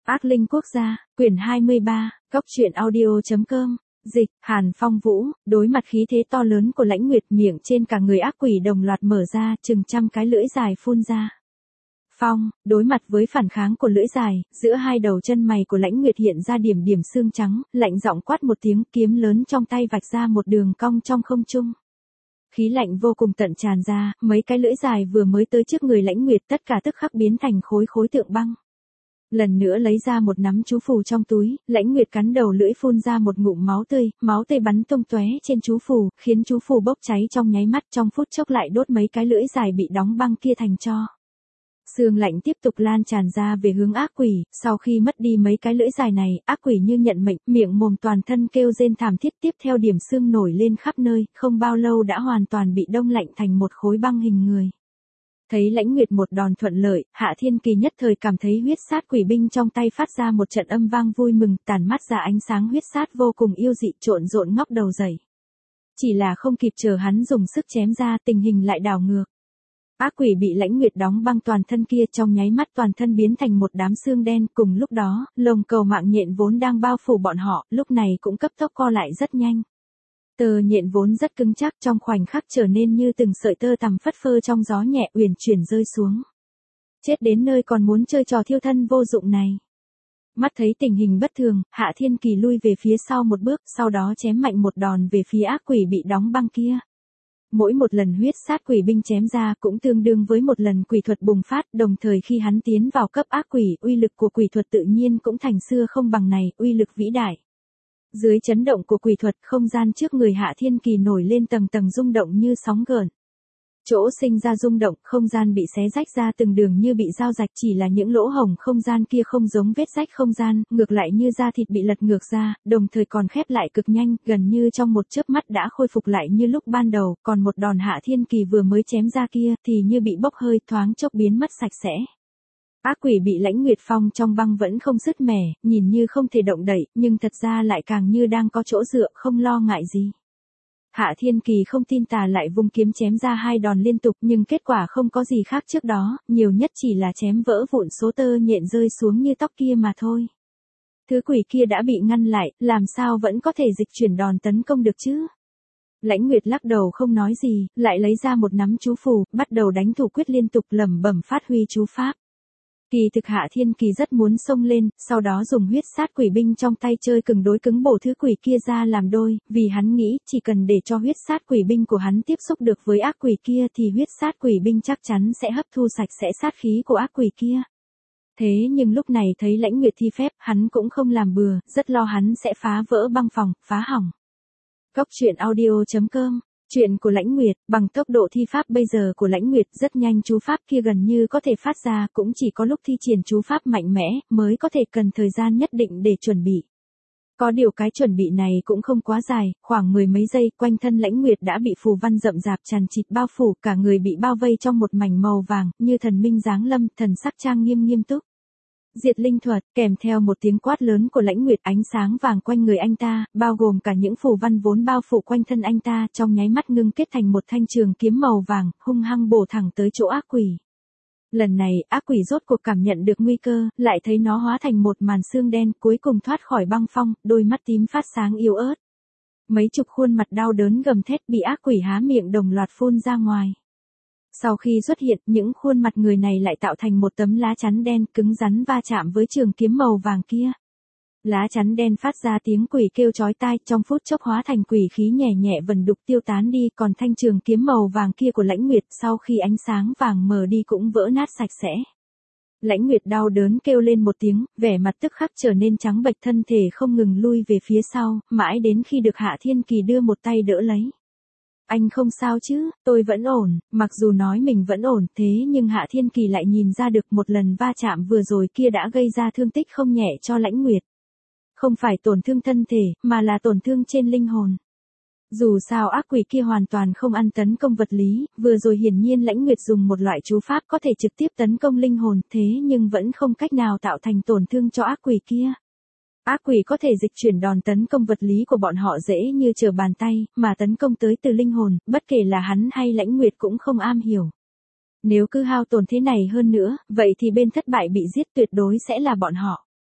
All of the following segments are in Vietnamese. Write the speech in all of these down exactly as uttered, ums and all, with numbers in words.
Ác linh quốc gia, quyển hai mươi ba, Cốc truyện audio.com, dịch, Hàn Phong Vũ, đối mặt khí thế to lớn của Lãnh Nguyệt, miệng trên cả người ác quỷ đồng loạt mở ra, chừng trăm cái lưỡi dài phun ra. Phong, đối mặt với phản kháng của lưỡi dài, giữa hai đầu chân mày của Lãnh Nguyệt hiện ra điểm điểm xương trắng, lạnh giọng quát một tiếng, kiếm lớn trong tay vạch ra một đường cong trong không trung. Khí lạnh vô cùng tận tràn ra, mấy cái lưỡi dài vừa mới tới trước người Lãnh Nguyệt tất cả tức khắc biến thành khối khối tượng băng. Lần nữa lấy ra một nắm chú phù trong túi, Lãnh Nguyệt cắn đầu lưỡi phun ra một ngụm máu tươi, máu tươi bắn tung tóe trên chú phù, khiến chú phù bốc cháy trong nháy mắt, trong phút chốc lại đốt mấy cái lưỡi dài bị đóng băng kia thành tro. Sương lạnh tiếp tục lan tràn ra về hướng ác quỷ, sau khi mất đi mấy cái lưỡi dài này, ác quỷ như nhận mệnh, miệng mồm toàn thân kêu rên thảm thiết, tiếp theo điểm sương nổi lên khắp nơi, không bao lâu đã hoàn toàn bị đông lạnh thành một khối băng hình người. Thấy Lãnh Nguyệt một đòn thuận lợi, Hạ Thiên Kỳ nhất thời cảm thấy huyết sát quỷ binh trong tay phát ra một trận âm vang vui mừng, tản mắt ra ánh sáng huyết sát vô cùng yêu dị, trộn rộn ngóc đầu dậy. Chỉ là không kịp chờ hắn dùng sức chém ra, tình hình lại đảo ngược. Ác quỷ bị Lãnh Nguyệt đóng băng toàn thân kia trong nháy mắt toàn thân biến thành một đám xương đen, cùng lúc đó, lồng cầu mạng nhện vốn đang bao phủ bọn họ, lúc này cũng cấp tốc co lại rất nhanh. Tơ nhện vốn rất cứng chắc trong khoảnh khắc trở nên như từng sợi tơ tằm phất phơ trong gió nhẹ uyển chuyển rơi xuống. Chết đến nơi còn muốn chơi trò thiêu thân vô dụng này. Mắt thấy tình hình bất thường, Hạ Thiên Kỳ lui về phía sau một bước, sau đó chém mạnh một đòn về phía ác quỷ bị đóng băng kia. Mỗi một lần huyết sát quỷ binh chém ra cũng tương đương với một lần quỷ thuật bùng phát, đồng thời khi hắn tiến vào cấp ác quỷ, uy lực của quỷ thuật tự nhiên cũng thành xưa không bằng này, uy lực vĩ đại. Dưới chấn động của quỷ thuật, không gian trước người Hạ Thiên Kỳ nổi lên tầng tầng rung động như sóng gợn. Chỗ sinh ra rung động, không gian bị xé rách ra từng đường như bị dao rạch, chỉ là những lỗ hổng không gian kia không giống vết rách không gian, ngược lại như da thịt bị lật ngược ra, đồng thời còn khép lại cực nhanh, gần như trong một chớp mắt đã khôi phục lại như lúc ban đầu, còn một đòn Hạ Thiên Kỳ vừa mới chém ra kia thì như bị bốc hơi, thoáng chốc biến mất sạch sẽ. Ác quỷ bị Lãnh Nguyệt phong trong băng vẫn không sứt mẻ, nhìn như không thể động đậy, nhưng thật ra lại càng như đang có chỗ dựa, không lo ngại gì. Hạ Thiên Kỳ không tin tà lại vung kiếm chém ra hai đòn liên tục, nhưng kết quả không có gì khác trước đó, nhiều nhất chỉ là chém vỡ vụn số tơ nhện rơi xuống như tóc kia mà thôi. Thứ quỷ kia đã bị ngăn lại, làm sao vẫn có thể dịch chuyển đòn tấn công được chứ? Lãnh Nguyệt lắc đầu không nói gì, lại lấy ra một nắm chú phù, bắt đầu đánh thủ quyết liên tục lẩm bẩm phát huy chú pháp. Kỳ thực Hạ Thiên Kỳ rất muốn xông lên, sau đó dùng huyết sát quỷ binh trong tay chơi cứng đối cứng bổ thứ quỷ kia ra làm đôi, vì hắn nghĩ chỉ cần để cho huyết sát quỷ binh của hắn tiếp xúc được với ác quỷ kia thì huyết sát quỷ binh chắc chắn sẽ hấp thu sạch sẽ sát khí của ác quỷ kia. Thế nhưng lúc này thấy Lãnh Nguyệt thi phép, hắn cũng không làm bừa, rất lo hắn sẽ phá vỡ băng phòng, phá hỏng. Cốc truyện audio.com, chuyện của Lãnh Nguyệt, bằng tốc độ thi pháp bây giờ của Lãnh Nguyệt rất nhanh, chú pháp kia gần như có thể phát ra, cũng chỉ có lúc thi triển chú pháp mạnh mẽ mới có thể cần thời gian nhất định để chuẩn bị. Có điều cái chuẩn bị này cũng không quá dài, khoảng mười mấy giây, quanh thân Lãnh Nguyệt đã bị phù văn rậm rạp tràn trịt bao phủ, cả người bị bao vây trong một mảnh màu vàng, như thần minh giáng lâm, thần sắc trang nghiêm nghiêm túc. Diệt linh thuật, kèm theo một tiếng quát lớn của Lãnh Nguyệt, ánh sáng vàng quanh người anh ta, bao gồm cả những phù văn vốn bao phủ quanh thân anh ta, trong nháy mắt ngưng kết thành một thanh trường kiếm màu vàng, hung hăng bổ thẳng tới chỗ ác quỷ. Lần này, ác quỷ rốt cuộc cảm nhận được nguy cơ, lại thấy nó hóa thành một màn xương đen, cuối cùng thoát khỏi băng phong, đôi mắt tím phát sáng yếu ớt. Mấy chục khuôn mặt đau đớn gầm thét bị ác quỷ há miệng đồng loạt phun ra ngoài. Sau khi xuất hiện, những khuôn mặt người này lại tạo thành một tấm lá chắn đen cứng rắn va chạm với trường kiếm màu vàng kia. Lá chắn đen phát ra tiếng quỷ kêu chói tai, trong phút chốc hóa thành quỷ khí nhẹ nhẹ vần đục tiêu tán đi, còn thanh trường kiếm màu vàng kia của Lãnh Nguyệt sau khi ánh sáng vàng mờ đi cũng vỡ nát sạch sẽ. Lãnh Nguyệt đau đớn kêu lên một tiếng, vẻ mặt tức khắc trở nên trắng bệch, thân thể không ngừng lui về phía sau, mãi đến khi được Hạ Thiên Kỳ đưa một tay đỡ lấy. Anh không sao chứ, tôi vẫn ổn, mặc dù nói mình vẫn ổn, thế nhưng Hạ Thiên Kỳ lại nhìn ra được một lần va chạm vừa rồi kia đã gây ra thương tích không nhẹ cho Lãnh Nguyệt. Không phải tổn thương thân thể, mà là tổn thương trên linh hồn. Dù sao ác quỷ kia hoàn toàn không ăn tấn công vật lý, vừa rồi hiển nhiên Lãnh Nguyệt dùng một loại chú pháp có thể trực tiếp tấn công linh hồn, thế nhưng vẫn không cách nào tạo thành tổn thương cho ác quỷ kia. Ác quỷ có thể dịch chuyển đòn tấn công vật lý của bọn họ dễ như trở bàn tay, mà tấn công tới từ linh hồn, bất kể là hắn hay Lãnh Nguyệt cũng không am hiểu. Nếu cứ hao tổn thế này hơn nữa, vậy thì bên thất bại bị giết tuyệt đối sẽ là bọn họ.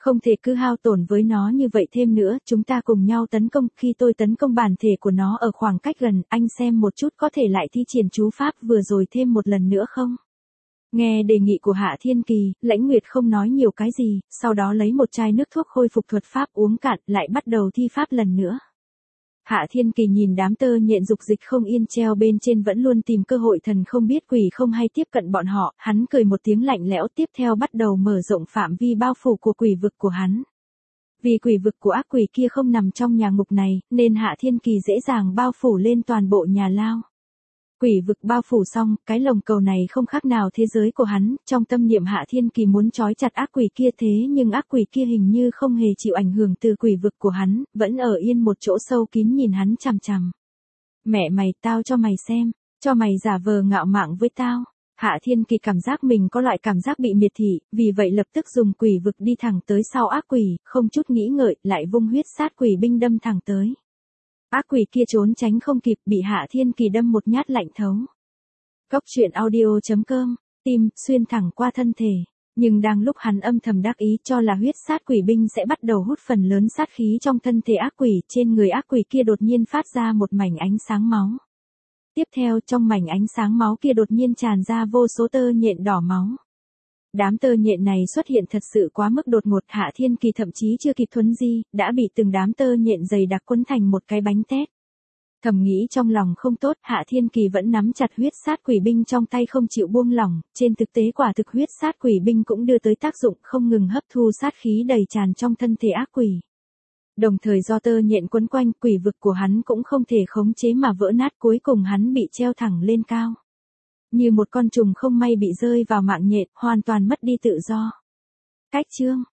Không thể cứ hao tổn với nó như vậy thêm nữa, chúng ta cùng nhau tấn công, khi tôi tấn công bản thể của nó ở khoảng cách gần, anh xem một chút có thể lại thi triển chú pháp vừa rồi thêm một lần nữa không? Nghe đề nghị của Hạ Thiên Kỳ, Lãnh Nguyệt không nói nhiều cái gì, sau đó lấy một chai nước thuốc khôi phục thuật pháp uống cạn, lại bắt đầu thi pháp lần nữa. Hạ Thiên Kỳ nhìn đám tơ nhện dục dịch không yên treo bên trên vẫn luôn tìm cơ hội thần không biết quỷ không hay tiếp cận bọn họ, hắn cười một tiếng lạnh lẽo tiếp theo bắt đầu mở rộng phạm vi bao phủ của quỷ vực của hắn. Vì quỷ vực của ác quỷ kia không nằm trong nhà ngục này, nên Hạ Thiên Kỳ dễ dàng bao phủ lên toàn bộ nhà lao. Quỷ vực bao phủ xong, cái lồng cầu này không khác nào thế giới của hắn, trong tâm niệm Hạ Thiên Kỳ muốn trói chặt ác quỷ kia thế nhưng ác quỷ kia hình như không hề chịu ảnh hưởng từ quỷ vực của hắn, vẫn ở yên một chỗ sâu kín nhìn hắn chằm chằm. Mẹ mày, tao cho mày xem, cho mày giả vờ ngạo mạn với tao. Hạ Thiên Kỳ cảm giác mình có loại cảm giác bị miệt thị, vì vậy lập tức dùng quỷ vực đi thẳng tới sau ác quỷ, không chút nghĩ ngợi, lại vung huyết sát quỷ binh đâm thẳng tới. Ác quỷ kia trốn tránh không kịp, bị Hạ Thiên Kỳ đâm một nhát lạnh thấu. Góc truyện audio chấm com, tim, xuyên thẳng qua thân thể. Nhưng đang lúc hắn âm thầm đắc ý cho là huyết sát quỷ binh sẽ bắt đầu hút phần lớn sát khí trong thân thể ác quỷ, trên người ác quỷ kia đột nhiên phát ra một mảnh ánh sáng máu. Tiếp theo trong mảnh ánh sáng máu kia đột nhiên tràn ra vô số tơ nhện đỏ máu. Đám tơ nhện này xuất hiện thật sự quá mức đột ngột, Hạ Thiên Kỳ thậm chí chưa kịp thuấn di, đã bị từng đám tơ nhện dày đặc quấn thành một cái bánh tét. Thầm nghĩ trong lòng không tốt, Hạ Thiên Kỳ vẫn nắm chặt huyết sát quỷ binh trong tay không chịu buông lỏng, trên thực tế quả thực huyết sát quỷ binh cũng đưa tới tác dụng không ngừng hấp thu sát khí đầy tràn trong thân thể ác quỷ. Đồng thời do tơ nhện quấn quanh, quỷ vực của hắn cũng không thể khống chế mà vỡ nát, cuối cùng hắn bị treo thẳng lên cao. Như một con trùng không may bị rơi vào mạng nhện, hoàn toàn mất đi tự do. Cách chương